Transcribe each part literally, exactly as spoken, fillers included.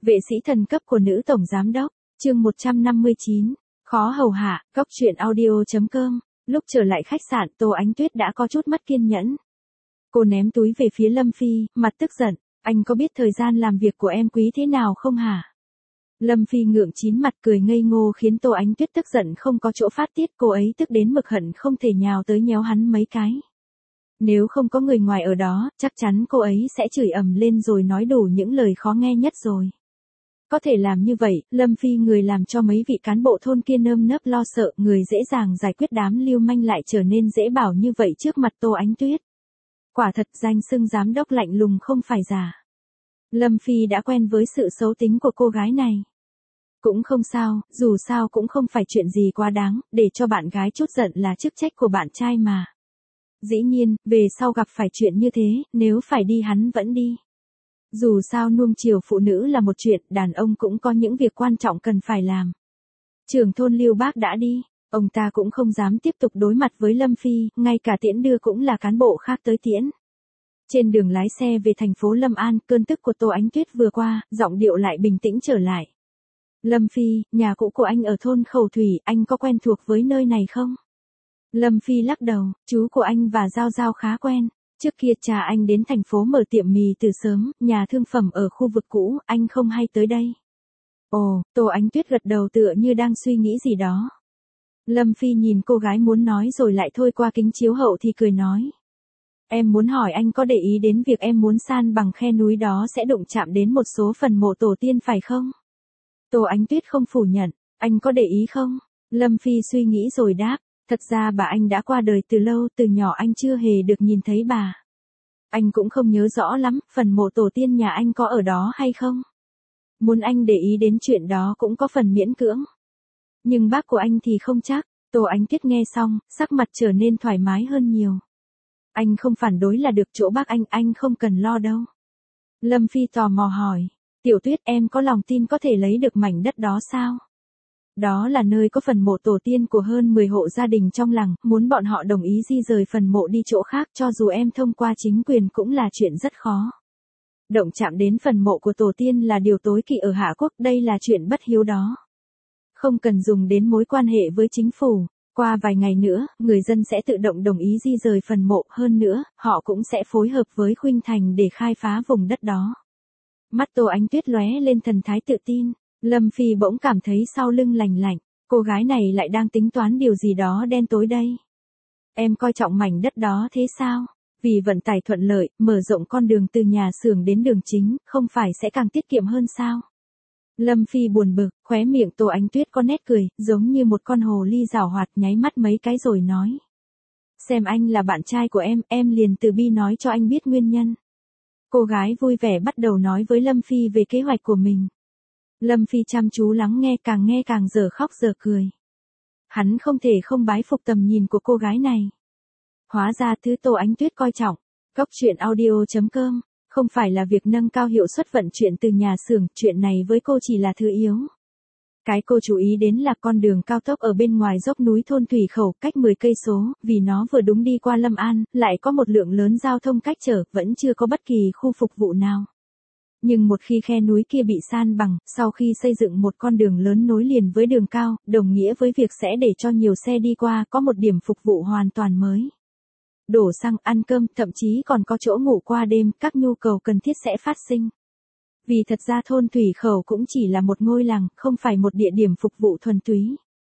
Vệ sĩ thần cấp của nữ tổng giám đốc, chương một trăm năm mươi chín, khó hầu hạ, góc truyện audio chấm com. Lúc trở lại khách sạn, Tô Ánh Tuyết đã có chút mất kiên nhẫn. Cô ném túi về phía Lâm Phi, mặt tức giận, anh có biết thời gian làm việc của em quý thế nào không hả? Lâm Phi ngượng chín mặt cười ngây ngô khiến Tô Ánh Tuyết tức giận không có chỗ phát tiết, cô ấy tức đến mực hận không thể nhào tới nhéo hắn mấy cái. Nếu không có người ngoài ở đó, chắc chắn cô ấy sẽ chửi ầm lên rồi nói đủ những lời khó nghe nhất rồi. Có thể làm như vậy, Lâm Phi người làm cho mấy vị cán bộ thôn kia nơm nớp lo sợ, người dễ dàng giải quyết đám lưu manh lại trở nên dễ bảo như vậy trước mặt Tô Ánh Tuyết. Quả thật danh xưng giám đốc lạnh lùng không phải giả. Lâm Phi đã quen với sự xấu tính của cô gái này. Cũng không sao, dù sao cũng không phải chuyện gì quá đáng, để cho bạn gái chút giận là chức trách của bạn trai mà. Dĩ nhiên, về sau gặp phải chuyện như thế, nếu phải đi hắn vẫn đi. Dù sao nuông chiều phụ nữ là một chuyện, đàn ông cũng có những việc quan trọng cần phải làm. Trưởng thôn Lưu Bác đã đi, ông ta cũng không dám tiếp tục đối mặt với Lâm Phi, ngay cả tiễn đưa cũng là cán bộ khác tới tiễn. Trên đường lái xe về thành phố Lâm An, cơn tức của Tô Ánh Tuyết vừa qua, giọng điệu lại bình tĩnh trở lại. Lâm Phi, nhà cũ của anh ở thôn Khẩu Thủy, anh có quen thuộc với nơi này không? Lâm Phi lắc đầu, chú của anh và Giao Giao khá quen. Trước kia cha anh đến thành phố mở tiệm mì từ sớm, nhà thương phẩm ở khu vực cũ, anh không hay tới đây. Ồ, Tô Ánh Tuyết gật đầu tựa như đang suy nghĩ gì đó. Lâm Phi nhìn cô gái muốn nói rồi lại thôi qua kính chiếu hậu thì cười nói. Em muốn hỏi anh có để ý đến việc em muốn san bằng khe núi đó sẽ đụng chạm đến một số phần mộ tổ tiên phải không? Tô Ánh Tuyết không phủ nhận, anh có để ý không? Lâm Phi suy nghĩ rồi đáp. Thật ra bà anh đã qua đời từ lâu, từ nhỏ anh chưa hề được nhìn thấy bà. Anh cũng không nhớ rõ lắm, phần mộ tổ tiên nhà anh có ở đó hay không? Muốn anh để ý đến chuyện đó cũng có phần miễn cưỡng. Nhưng bác của anh thì không chắc. Tô Ánh Tuyết nghe xong, sắc mặt trở nên thoải mái hơn nhiều. Anh không phản đối là được, chỗ bác anh, anh không cần lo đâu. Lâm Phi tò mò hỏi, Tiểu Tuyết em có lòng tin có thể lấy được mảnh đất đó sao? Đó là nơi có phần mộ tổ tiên của hơn mười hộ gia đình trong làng, muốn bọn họ đồng ý di rời phần mộ đi chỗ khác cho dù em thông qua chính quyền cũng là chuyện rất khó. Động chạm đến phần mộ của tổ tiên là điều tối kỵ ở Hạ Quốc, đây là chuyện bất hiếu đó. Không cần dùng đến mối quan hệ với chính phủ, qua vài ngày nữa, người dân sẽ tự động đồng ý di rời phần mộ, hơn nữa, họ cũng sẽ phối hợp với Khuynh Thành để khai phá vùng đất đó. Mắt Tô Ánh Tuyết lóe lên thần thái tự tin. Lâm Phi bỗng cảm thấy sau lưng lành lạnh, cô gái này lại đang tính toán điều gì đó đen tối đây. Em coi trọng mảnh đất đó thế sao? Vì vận tải thuận lợi, mở rộng con đường từ nhà xưởng đến đường chính, không phải sẽ càng tiết kiệm hơn sao? Lâm Phi buồn bực, khóe miệng Tô Ánh Tuyết có nét cười, giống như một con hồ ly giảo hoạt, nháy mắt mấy cái rồi nói. Xem anh là bạn trai của em, em liền từ bi nói cho anh biết nguyên nhân. Cô gái vui vẻ bắt đầu nói với Lâm Phi về kế hoạch của mình. Lâm Phi chăm chú lắng nghe, càng nghe càng giờ khóc giờ cười. Hắn không thể không bái phục tầm nhìn của cô gái này. Hóa ra thứ Tô Ánh Tuyết coi trọng. Góc truyện audio chấm com, không phải là việc nâng cao hiệu suất vận chuyển từ nhà xưởng, chuyện này với cô chỉ là thứ yếu. Cái cô chú ý đến là con đường cao tốc ở bên ngoài dốc núi thôn Thủy Khẩu, cách mười cây số, vì nó vừa đúng đi qua Lâm An, lại có một lượng lớn giao thông cách trở, vẫn chưa có bất kỳ khu phục vụ nào. Nhưng một khi khe núi kia bị san bằng, sau khi xây dựng một con đường lớn nối liền với đường cao, đồng nghĩa với việc sẽ để cho nhiều xe đi qua, có một điểm phục vụ hoàn toàn mới. Đổ xăng, ăn cơm, thậm chí còn có chỗ ngủ qua đêm, các nhu cầu cần thiết sẽ phát sinh. Vì thật ra thôn Thủy Khẩu cũng chỉ là một ngôi làng, không phải một địa điểm phục vụ thuần túy.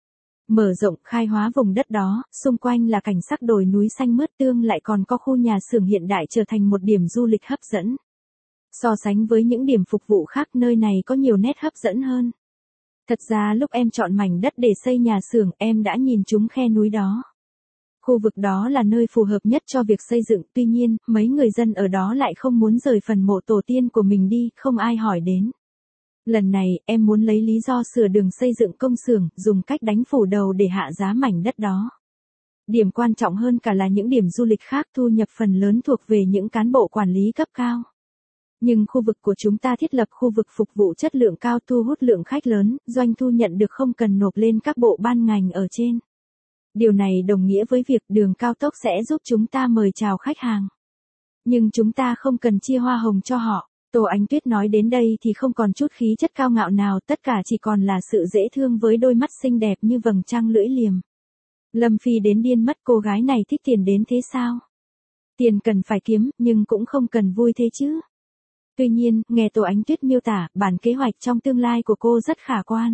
Mở rộng, khai hóa vùng đất đó, xung quanh là cảnh sắc đồi núi xanh mướt, tương lại còn có khu nhà xưởng hiện đại trở thành một điểm du lịch hấp dẫn. So sánh với những điểm phục vụ khác, nơi này có nhiều nét hấp dẫn hơn. Thật ra lúc em chọn mảnh đất để xây nhà xưởng, em đã nhìn trúng khe núi đó. Khu vực đó là nơi phù hợp nhất cho việc xây dựng, tuy nhiên, mấy người dân ở đó lại không muốn rời phần mộ tổ tiên của mình đi, không ai hỏi đến. Lần này, em muốn lấy lý do sửa đường xây dựng công xưởng, dùng cách đánh phủ đầu để hạ giá mảnh đất đó. Điểm quan trọng hơn cả là những điểm du lịch khác, thu nhập phần lớn thuộc về những cán bộ quản lý cấp cao. Nhưng khu vực của chúng ta thiết lập khu vực phục vụ chất lượng cao, thu hút lượng khách lớn, doanh thu nhận được không cần nộp lên các bộ ban ngành ở trên. Điều này đồng nghĩa với việc đường cao tốc sẽ giúp chúng ta mời chào khách hàng. Nhưng chúng ta không cần chia hoa hồng cho họ. Tô Ánh Tuyết nói đến đây thì không còn chút khí chất cao ngạo nào, tất cả chỉ còn là sự dễ thương với đôi mắt xinh đẹp như vầng trăng lưỡi liềm. Lâm Phi đến điên mất, cô gái này thích tiền đến thế sao? Tiền cần phải kiếm, nhưng cũng không cần vui thế chứ. Tuy nhiên, nghe Tô Ánh Tuyết miêu tả, bản kế hoạch trong tương lai của cô rất khả quan.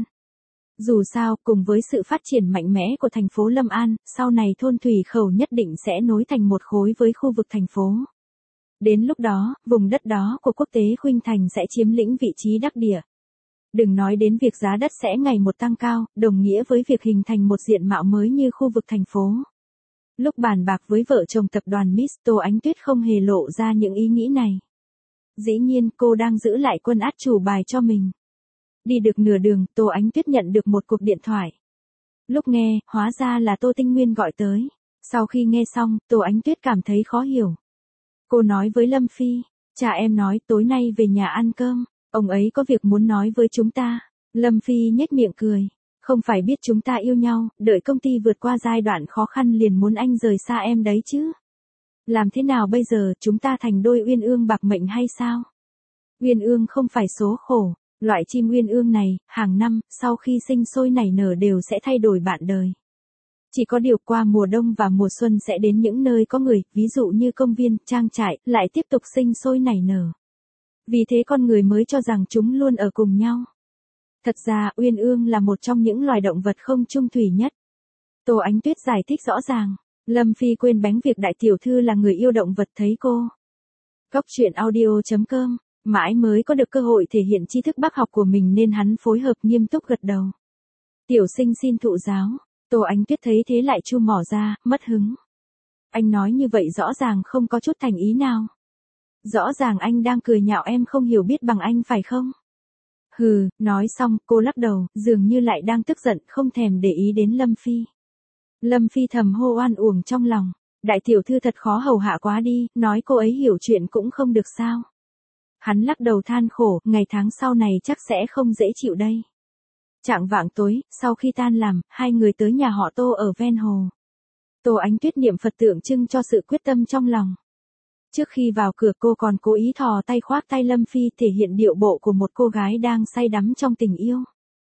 Dù sao, cùng với sự phát triển mạnh mẽ của thành phố Lâm An, sau này thôn Thủy Khẩu nhất định sẽ nối thành một khối với khu vực thành phố. Đến lúc đó, vùng đất đó của Quốc tế Khuynh Thành sẽ chiếm lĩnh vị trí đắc địa. Đừng nói đến việc giá đất sẽ ngày một tăng cao, đồng nghĩa với việc hình thành một diện mạo mới như khu vực thành phố. Lúc bàn bạc với vợ chồng tập đoàn Miss, Tô Ánh Tuyết không hề lộ ra những ý nghĩ này. Dĩ nhiên, cô đang giữ lại quân át chủ bài cho mình. Đi được nửa đường, Tô Ánh Tuyết nhận được một cuộc điện thoại. Lúc nghe, hóa ra là Tô Tinh Nguyên gọi tới. Sau khi nghe xong, Tô Ánh Tuyết cảm thấy khó hiểu. Cô nói với Lâm Phi, cha em nói tối nay về nhà ăn cơm, ông ấy có việc muốn nói với chúng ta. Lâm Phi nhếch miệng cười, không phải biết chúng ta yêu nhau, đợi công ty vượt qua giai đoạn khó khăn liền muốn anh rời xa em đấy chứ. Làm thế nào bây giờ, chúng ta thành đôi uyên ương bạc mệnh hay sao? Uyên ương không phải số khổ, loại chim uyên ương này, hàng năm, sau khi sinh sôi nảy nở đều sẽ thay đổi bạn đời. Chỉ có điều qua mùa đông và mùa xuân sẽ đến những nơi có người, ví dụ như công viên, trang trại, lại tiếp tục sinh sôi nảy nở. Vì thế con người mới cho rằng chúng luôn ở cùng nhau. Thật ra, uyên ương là một trong những loài động vật không chung thủy nhất. Tô Ánh Tuyết giải thích rõ ràng. Lâm Phi quên bén việc đại tiểu thư là người yêu động vật thấy cô. Góc truyện audio chấm com, mãi mới có được cơ hội thể hiện tri thức bác học của mình nên hắn phối hợp nghiêm túc gật đầu. Tiểu sinh xin thụ giáo. Tô Ánh Tuyết thấy thế lại chu mỏ ra, mất hứng. Anh nói như vậy rõ ràng không có chút thành ý nào. Rõ ràng anh đang cười nhạo em không hiểu biết bằng anh phải không? Hừ, nói xong, cô lắc đầu, dường như lại đang tức giận, không thèm để ý đến Lâm Phi. Lâm Phi thầm hô oan uổng trong lòng, đại tiểu thư thật khó hầu hạ quá đi, nói cô ấy hiểu chuyện cũng không được sao. Hắn lắc đầu than khổ, ngày tháng sau này chắc sẽ không dễ chịu đây. Chạng vạng tối, sau khi tan làm, hai người tới nhà họ Tô ở ven hồ. Tô Ánh Tuyết niệm Phật tượng trưng cho sự quyết tâm trong lòng. Trước khi vào cửa cô còn cố ý thò tay khoác tay Lâm Phi thể hiện điệu bộ của một cô gái đang say đắm trong tình yêu.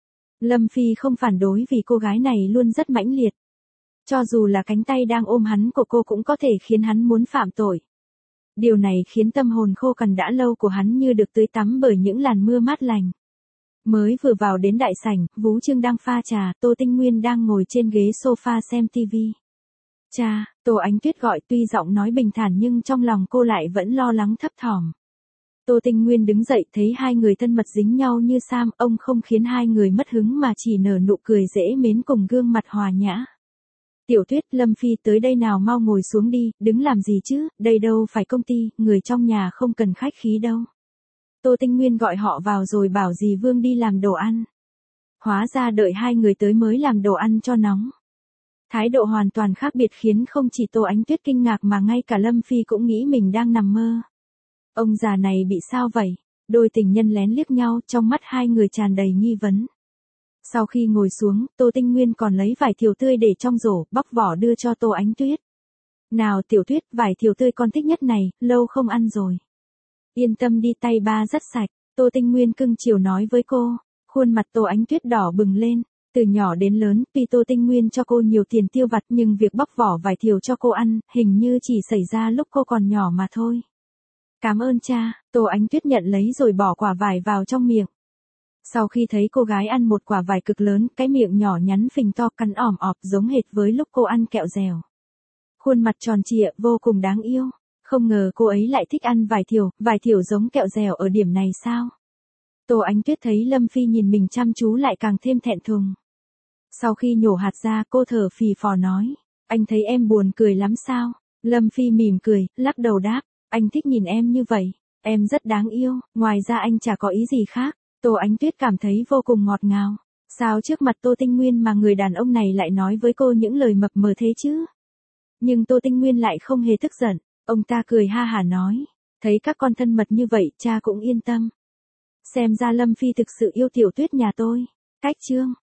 Lâm Phi không phản đối vì cô gái này luôn rất mãnh liệt. Cho dù là cánh tay đang ôm hắn của cô cũng có thể khiến hắn muốn phạm tội. Điều này khiến tâm hồn khô cằn đã lâu của hắn như được tưới tắm bởi những làn mưa mát lành. Mới vừa vào đến đại sảnh, Vú Trương đang pha trà, Tô Tinh Nguyên đang ngồi trên ghế sofa xem tivi. Cha, Tô Ánh Tuyết gọi tuy giọng nói bình thản nhưng trong lòng cô lại vẫn lo lắng thấp thỏm. Tô Tinh Nguyên đứng dậy thấy hai người thân mật dính nhau như sam, ông không khiến hai người mất hứng mà chỉ nở nụ cười dễ mến cùng gương mặt hòa nhã. Tiểu Tuyết, Lâm Phi tới đây nào mau ngồi xuống đi, đứng làm gì chứ, đây đâu phải công ty, người trong nhà không cần khách khí đâu. Tô Tinh Nguyên gọi họ vào rồi bảo dì Vương đi làm đồ ăn. Hóa ra đợi hai người tới mới làm đồ ăn cho nóng. Thái độ hoàn toàn khác biệt khiến không chỉ Tô Ánh Tuyết kinh ngạc mà ngay cả Lâm Phi cũng nghĩ mình đang nằm mơ. Ông già này bị sao vậy? Đôi tình nhân lén liếc nhau, trong mắt hai người tràn đầy nghi vấn. Sau khi ngồi xuống, Tô Tinh Nguyên còn lấy vải thiều tươi để trong rổ, bóc vỏ đưa cho Tô Ánh Tuyết. Nào Tiểu Tuyết, vải thiều tươi con thích nhất này, lâu không ăn rồi. Yên tâm đi, tay ba rất sạch, Tô Tinh Nguyên cưng chiều nói với cô. Khuôn mặt Tô Ánh Tuyết đỏ bừng lên. Từ nhỏ đến lớn, tuy Tô Tinh Nguyên cho cô nhiều tiền tiêu vặt nhưng việc bóc vỏ vải thiều cho cô ăn, hình như chỉ xảy ra lúc cô còn nhỏ mà thôi. Cảm ơn cha, Tô Ánh Tuyết nhận lấy rồi bỏ quả vải vào trong miệng. Sau khi thấy cô gái ăn một quả vải cực lớn, cái miệng nhỏ nhắn phình to cắn ỏm ọp giống hệt với lúc cô ăn kẹo dẻo. Khuôn mặt tròn trịa, vô cùng đáng yêu. Không ngờ cô ấy lại thích ăn vải thiều, vải thiều giống kẹo dẻo ở điểm này sao? Tô Ánh Tuyết thấy Lâm Phi nhìn mình chăm chú lại càng thêm thẹn thùng. Sau khi nhổ hạt ra, cô thở phì phò nói, anh thấy em buồn cười lắm sao? Lâm Phi mỉm cười, lắc đầu đáp, anh thích nhìn em như vậy, em rất đáng yêu, ngoài ra anh chả có ý gì khác. Tô Ánh Tuyết cảm thấy vô cùng ngọt ngào. Sao trước mặt Tô Tinh Nguyên mà người đàn ông này lại nói với cô những lời mập mờ thế chứ? Nhưng Tô Tinh Nguyên lại không hề tức giận, ông ta cười ha hả nói, thấy các con thân mật như vậy, cha cũng yên tâm. Xem ra Lâm Phi thực sự yêu Tiểu Tuyết nhà tôi. Cách chương